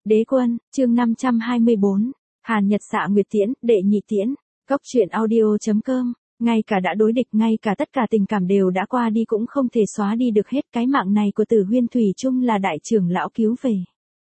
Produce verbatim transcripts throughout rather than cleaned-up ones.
Đế quân, chương năm trăm hai mươi bốn, Hàn Nhật xạ nguyệt tiễn, đệ nhị tiễn, Cốc truyện audio.com, ngay cả đã đối địch, ngay cả tất cả tình cảm đều đã qua đi cũng không thể xóa đi được hết, cái mạng này của Tử Huyên thủy chung là đại trưởng lão cứu về.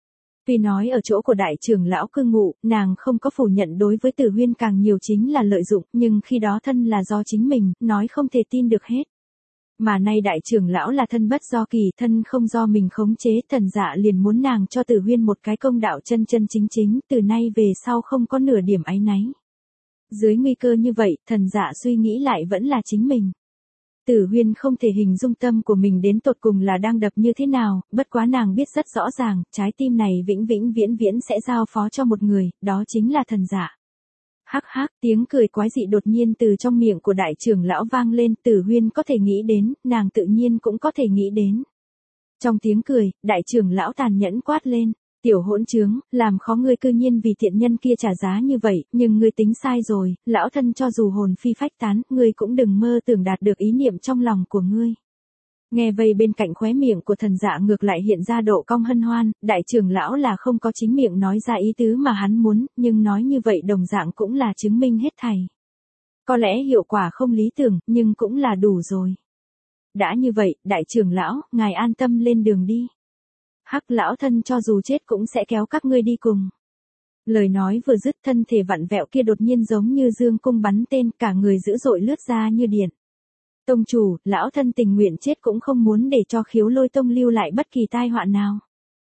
Tuy nói ở chỗ của đại trưởng lão cư ngụ, nàng không có phủ nhận đối với Tử Huyên càng nhiều chính là lợi dụng, nhưng khi đó thân là do chính mình, nói không thể tin được hết. Mà nay đại trưởng lão là thân bất do kỳ, thân không do mình khống chế, Thần Dạ liền muốn nàng cho Tử Huyên một cái công đạo chân chân chính chính, từ nay về sau không có nửa điểm áy náy. Dưới nguy cơ như vậy, Thần Dạ suy nghĩ lại vẫn là chính mình. Tử Huyên không thể hình dung tâm của mình đến tột cùng là đang đập như thế nào, bất quá nàng biết rất rõ ràng, trái tim này vĩnh vĩnh viễn viễn sẽ giao phó cho một người, đó chính là Thần Dạ. Hắc hắc, tiếng cười quái dị đột nhiên từ trong miệng của đại trưởng lão vang lên, Tử Huyên có thể nghĩ đến, nàng tự nhiên cũng có thể nghĩ đến. Trong tiếng cười, đại trưởng lão tàn nhẫn quát lên, tiểu hỗn trướng, làm khó ngươi cư nhiên vì thiện nhân kia trả giá như vậy, nhưng ngươi tính sai rồi, lão thân cho dù hồn phi phách tán, ngươi cũng đừng mơ tưởng đạt được ý niệm trong lòng của ngươi. Nghe vây bên cạnh khóe miệng của Thần Dạ ngược lại hiện ra độ cong hân hoan, đại trưởng lão là không có chính miệng nói ra ý tứ mà hắn muốn, nhưng nói như vậy đồng dạng cũng là chứng minh hết thảy. Có lẽ hiệu quả không lý tưởng, nhưng cũng là đủ rồi. Đã như vậy, đại trưởng lão, ngài an tâm lên đường đi. Hắc lão thân cho dù chết cũng sẽ kéo các ngươi đi cùng. Lời nói vừa dứt, thân thể vặn vẹo kia đột nhiên giống như dương cung bắn tên, cả người dữ dội lướt ra như điện. Tông chủ, lão thân tình nguyện chết cũng không muốn để cho Khiếu Lôi Tông lưu lại bất kỳ tai họa nào.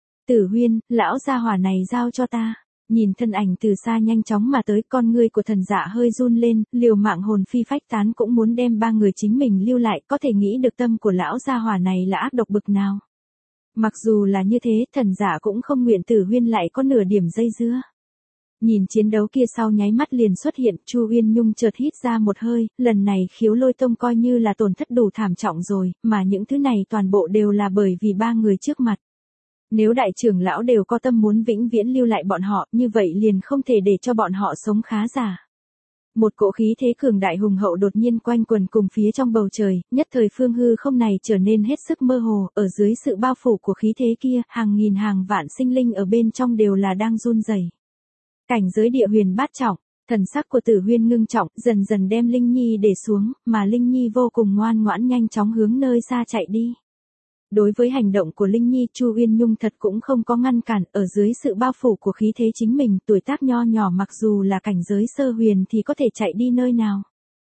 Tử Huyên, lão gia hỏa này giao cho ta. Nhìn thân ảnh từ xa nhanh chóng mà tới, con ngươi của Thần Dạ hơi run lên, liều mạng hồn phi phách tán cũng muốn đem ba người chính mình lưu lại, có thể nghĩ được tâm của lão gia hỏa này là ác độc bực nào. Mặc dù là như thế, Thần Dạ cũng không nguyện Tử Huyên lại có nửa điểm dây dưa. Nhìn chiến đấu kia sau nháy mắt liền xuất hiện, Chu Uyên Nhung chợt hít ra một hơi, lần này Khiếu Lôi Tông coi như là tổn thất đủ thảm trọng rồi, mà những thứ này toàn bộ đều là bởi vì ba người trước mặt. Nếu đại trưởng lão đều có tâm muốn vĩnh viễn lưu lại bọn họ, như vậy liền không thể để cho bọn họ sống khá giả. Một cỗ khí thế cường đại hùng hậu đột nhiên quanh quần cùng phía trong bầu trời, nhất thời phương hư không này trở nên hết sức mơ hồ, ở dưới sự bao phủ của khí thế kia, hàng nghìn hàng vạn sinh linh ở bên trong đều là đang run rẩy. Cảnh giới địa huyền bát trọng, thần sắc của Tử Huyên ngưng trọng, dần dần đem Linh Nhi để xuống, mà Linh Nhi vô cùng ngoan ngoãn nhanh chóng hướng nơi xa chạy đi. Đối với hành động của Linh Nhi, Chu Uyên Nhung thật cũng không có ngăn cản, ở dưới sự bao phủ của khí thế chính mình, tuổi tác nho nhỏ mặc dù là cảnh giới sơ huyền thì có thể chạy đi nơi nào.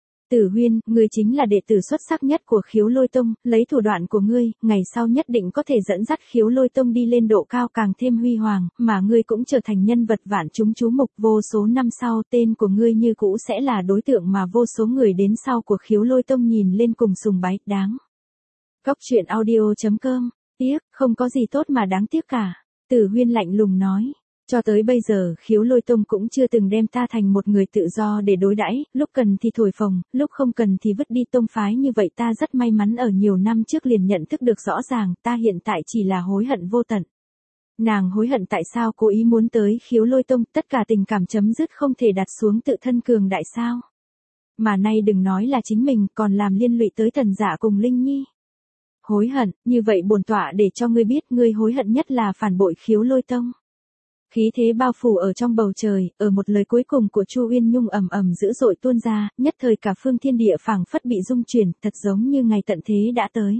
Tử Huyên, ngươi chính là đệ tử xuất sắc nhất của Khiếu Lôi Tông, lấy thủ đoạn của ngươi, ngày sau nhất định có thể dẫn dắt Khiếu Lôi Tông đi lên độ cao càng thêm huy hoàng, mà ngươi cũng trở thành nhân vật vạn chúng chú mục, vô số năm sau, tên của ngươi như cũ sẽ là đối tượng mà vô số người đến sau của Khiếu Lôi Tông nhìn lên cùng sùng bái, đáng. Cốc truyện audio.com, tiếc, không có gì tốt mà đáng tiếc cả. Tử Huyên lạnh lùng nói. Cho tới bây giờ, Khiếu Lôi Tông cũng chưa từng đem ta thành một người tự do để đối đãi, lúc cần thì thổi phồng, lúc không cần thì vứt đi tông phái như vậy, ta rất may mắn ở nhiều năm trước liền nhận thức được rõ ràng, ta hiện tại chỉ là hối hận vô tận. Nàng hối hận tại sao cố ý muốn tới Khiếu Lôi Tông, tất cả tình cảm chấm dứt không thể đặt xuống tự thân cường đại sao. Mà nay đừng nói là chính mình, còn làm liên lụy tới Thần Dạ cùng Linh Nhi. Hối hận, như vậy bổn tọa để cho ngươi biết, ngươi hối hận nhất là phản bội Khiếu Lôi Tông. Khí thế bao phủ ở trong bầu trời, ở một lời cuối cùng của Chu Uyên Nhung ầm ầm dữ dội tuôn ra, nhất thời cả phương thiên địa phảng phất bị rung chuyển, thật giống như ngày tận thế đã tới.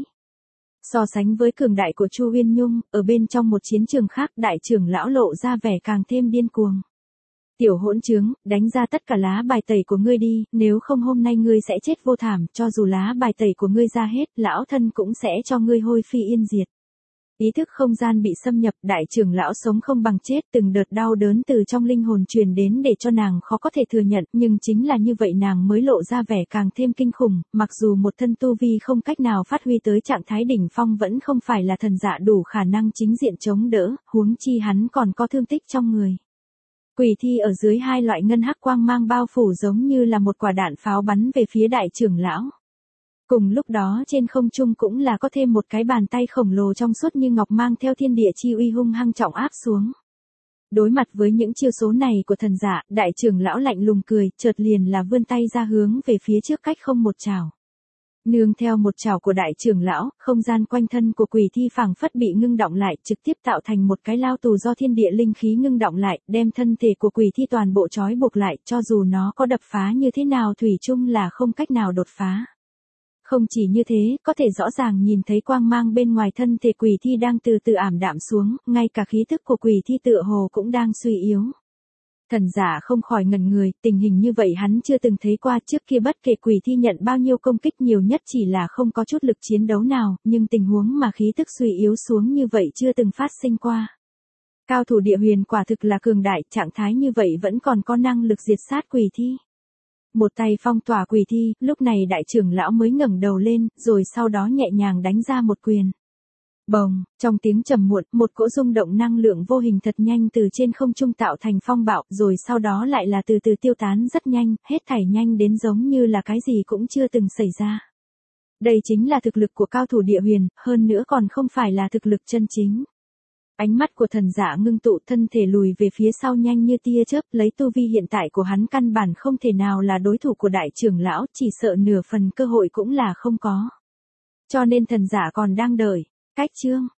So sánh với cường đại của Chu Uyên Nhung, ở bên trong một chiến trường khác, đại trưởng lão lộ ra vẻ càng thêm điên cuồng. Tiểu hỗn trướng, đánh ra tất cả lá bài tẩy của ngươi đi, nếu không hôm nay ngươi sẽ chết vô thảm, cho dù lá bài tẩy của ngươi ra hết, lão thân cũng sẽ cho ngươi hôi phi yên diệt. Ý thức không gian bị xâm nhập, đại trưởng lão sống không bằng chết, từng đợt đau đớn từ trong linh hồn truyền đến để cho nàng khó có thể thừa nhận, nhưng chính là như vậy nàng mới lộ ra vẻ càng thêm kinh khủng, mặc dù một thân tu vi không cách nào phát huy tới trạng thái đỉnh phong vẫn không phải là Thần Dạ đủ khả năng chính diện chống đỡ, huống chi hắn còn có thương tích trong người. Quỷ thi ở dưới hai loại ngân hắc quang mang bao phủ giống như là một quả đạn pháo bắn về phía đại trưởng lão. Cùng lúc đó trên không trung cũng là có thêm một cái bàn tay khổng lồ trong suốt như ngọc mang theo thiên địa chi uy hung hăng trọng áp xuống. Đối mặt với những chiêu số này của Thần Dạ, đại trưởng lão lạnh lùng cười, chợt liền là vươn tay ra hướng về phía trước cách không một trảo. Nương theo một trảo của đại trưởng lão, không gian quanh thân của quỷ thi phảng phất bị ngưng động lại, trực tiếp tạo thành một cái lao tù do thiên địa linh khí ngưng động lại, đem thân thể của quỷ thi toàn bộ trói buộc lại, cho dù nó có đập phá như thế nào thủy chung là không cách nào đột phá. Không chỉ như thế, có thể rõ ràng nhìn thấy quang mang bên ngoài thân thể quỷ thi đang từ từ ảm đạm xuống, ngay cả khí tức của quỷ thi tựa hồ cũng đang suy yếu. Thần giả không khỏi ngẩn người, tình hình như vậy hắn chưa từng thấy qua, trước kia bất kể quỷ thi nhận bao nhiêu công kích nhiều nhất chỉ là không có chút lực chiến đấu nào, nhưng tình huống mà khí tức suy yếu xuống như vậy chưa từng phát sinh qua. Cao thủ địa huyền quả thực là cường đại, trạng thái như vậy vẫn còn có năng lực diệt sát quỷ thi. Một tay phong tỏa quỷ thi, lúc này đại trưởng lão mới ngẩng đầu lên, rồi sau đó nhẹ nhàng đánh ra một quyền. Bồng, trong tiếng trầm muộn, một cỗ rung động năng lượng vô hình thật nhanh từ trên không trung tạo thành phong bạo, rồi sau đó lại là từ từ tiêu tán rất nhanh, hết thảy nhanh đến giống như là cái gì cũng chưa từng xảy ra. Đây chính là thực lực của cao thủ địa huyền, hơn nữa còn không phải là thực lực chân chính. Ánh mắt của thần giả ngưng tụ, thân thể lùi về phía sau nhanh như tia chớp, lấy tu vi hiện tại của hắn căn bản không thể nào là đối thủ của đại trưởng lão, chỉ sợ nửa phần cơ hội cũng là không có. Cho nên thần giả còn đang đợi. Cách chương